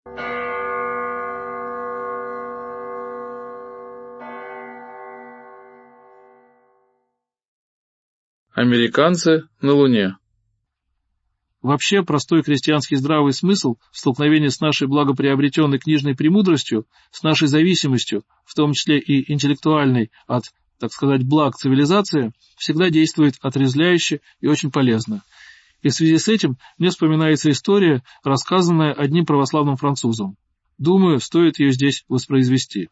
Американцы на Луне. Вообще, простой крестьянский здравый смысл в столкновении с нашей благоприобретенной книжной премудростью, с нашей зависимостью, в том числе и интеллектуальной, от, так сказать, благ цивилизации, всегда действует отрезвляюще и очень полезно. И в связи с этим мне вспоминается история, рассказанная одним православным французом. Думаю, стоит ее здесь воспроизвести.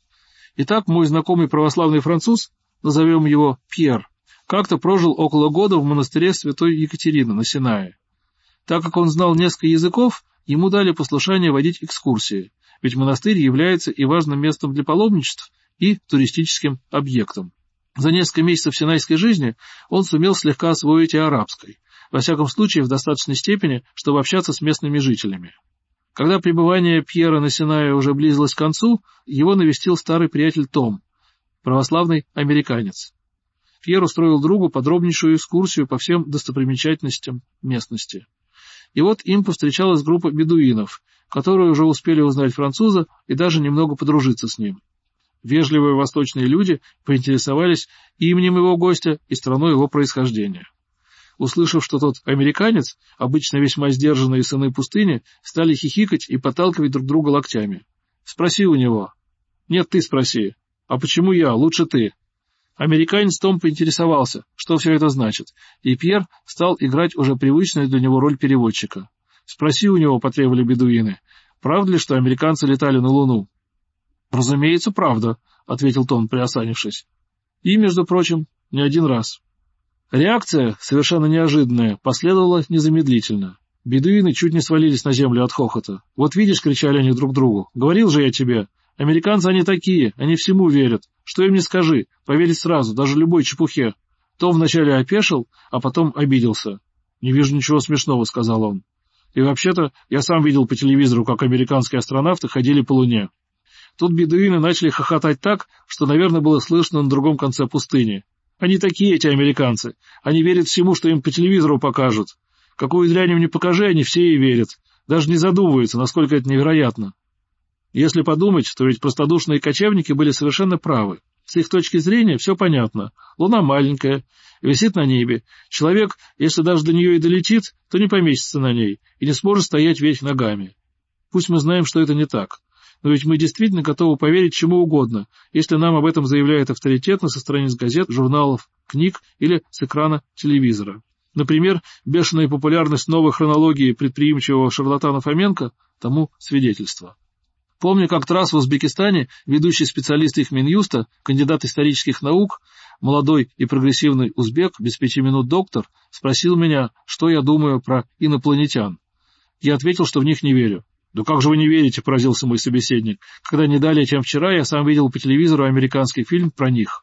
Итак, мой знакомый православный француз, назовем его Пьер, как-то прожил около года в монастыре святой Екатерины на Синае. Так как он знал несколько языков, ему дали послушание водить экскурсии, ведь монастырь является и важным местом для паломничеств, и туристическим объектом. За несколько месяцев синайской жизни он сумел слегка освоить и арабский, во всяком случае в достаточной степени, чтобы общаться с местными жителями. Когда пребывание Пьера на Синае уже близилось к концу, его навестил старый приятель Том, православный американец. Пьер устроил другу подробнейшую экскурсию по всем достопримечательностям местности. И вот им повстречалась группа бедуинов, которые уже успели узнать француза и даже немного подружиться с ним. Вежливые восточные люди поинтересовались именем его гостя и страной его происхождения. Услышав, что тот американец, обычно весьма сдержанные сыны пустыни, стали хихикать и подталкивать друг друга локтями. «Спроси у него». «Нет, ты спроси». «А почему я? Лучше ты». Американец Том поинтересовался, что все это значит, и Пьер стал играть уже привычную для него роль переводчика. «Спроси у него», — потребовали бедуины, — «правда ли, что американцы летали на Луну?» «Разумеется, правда», — ответил Том, приосанившись. «И, между прочим, не один раз». Реакция, совершенно неожиданная, последовала незамедлительно. Бедуины чуть не свалились на землю от хохота. «Вот видишь», — кричали они друг другу, — «говорил же я тебе, американцы они такие, они всему верят. Что им не скажи, поверить сразу, даже любой чепухе». Том вначале опешил, а потом обиделся. «Не вижу ничего смешного», — сказал он. «И вообще-то я сам видел по телевизору, как американские астронавты ходили по Луне». Тут бедуины начали хохотать так, что, наверное, было слышно на другом конце пустыни. «Они такие, эти американцы. Они верят всему, что им по телевизору покажут. Какую дрянь им не покажи, они все и верят. Даже не задумываются, насколько это невероятно». Если подумать, то ведь простодушные кочевники были совершенно правы. С их точки зрения все понятно. Луна маленькая, висит на небе. Человек, если даже до нее и долетит, то не поместится на ней и не сможет стоять вверх ногами. Пусть мы знаем, что это не так. Но ведь мы действительно готовы поверить чему угодно, если нам об этом заявляют авторитетно со страниц газет, журналов, книг или с экрана телевизора. Например, бешеная популярность новой хронологии предприимчивого шарлатана Фоменко тому свидетельство. Помню, как-то раз в Узбекистане ведущий специалист их Минюста, кандидат исторических наук, молодой и прогрессивный узбек, без 5 минут доктор, спросил меня, что я думаю про инопланетян. Я ответил, что в них не верю. «Да как же вы не верите?» — поразился мой собеседник. «Когда не далее, чем вчера, я сам видел по телевизору американский фильм про них».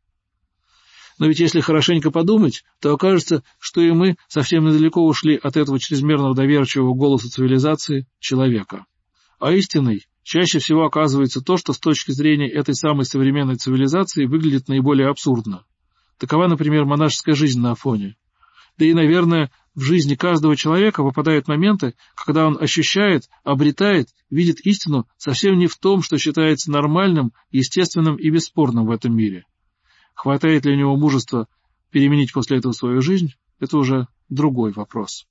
Но ведь если хорошенько подумать, то окажется, что и мы совсем недалеко ушли от этого чрезмерного доверчивого голоса цивилизации человека. А истиной чаще всего оказывается то, что с точки зрения этой самой современной цивилизации выглядит наиболее абсурдно. Такова, например, монашеская жизнь на Афоне. Да и, наверное, в жизни каждого человека выпадают моменты, когда он ощущает, обретает, видит истину совсем не в том, что считается нормальным, естественным и бесспорным в этом мире. Хватает ли у него мужества переменить после этого свою жизнь, это уже другой вопрос.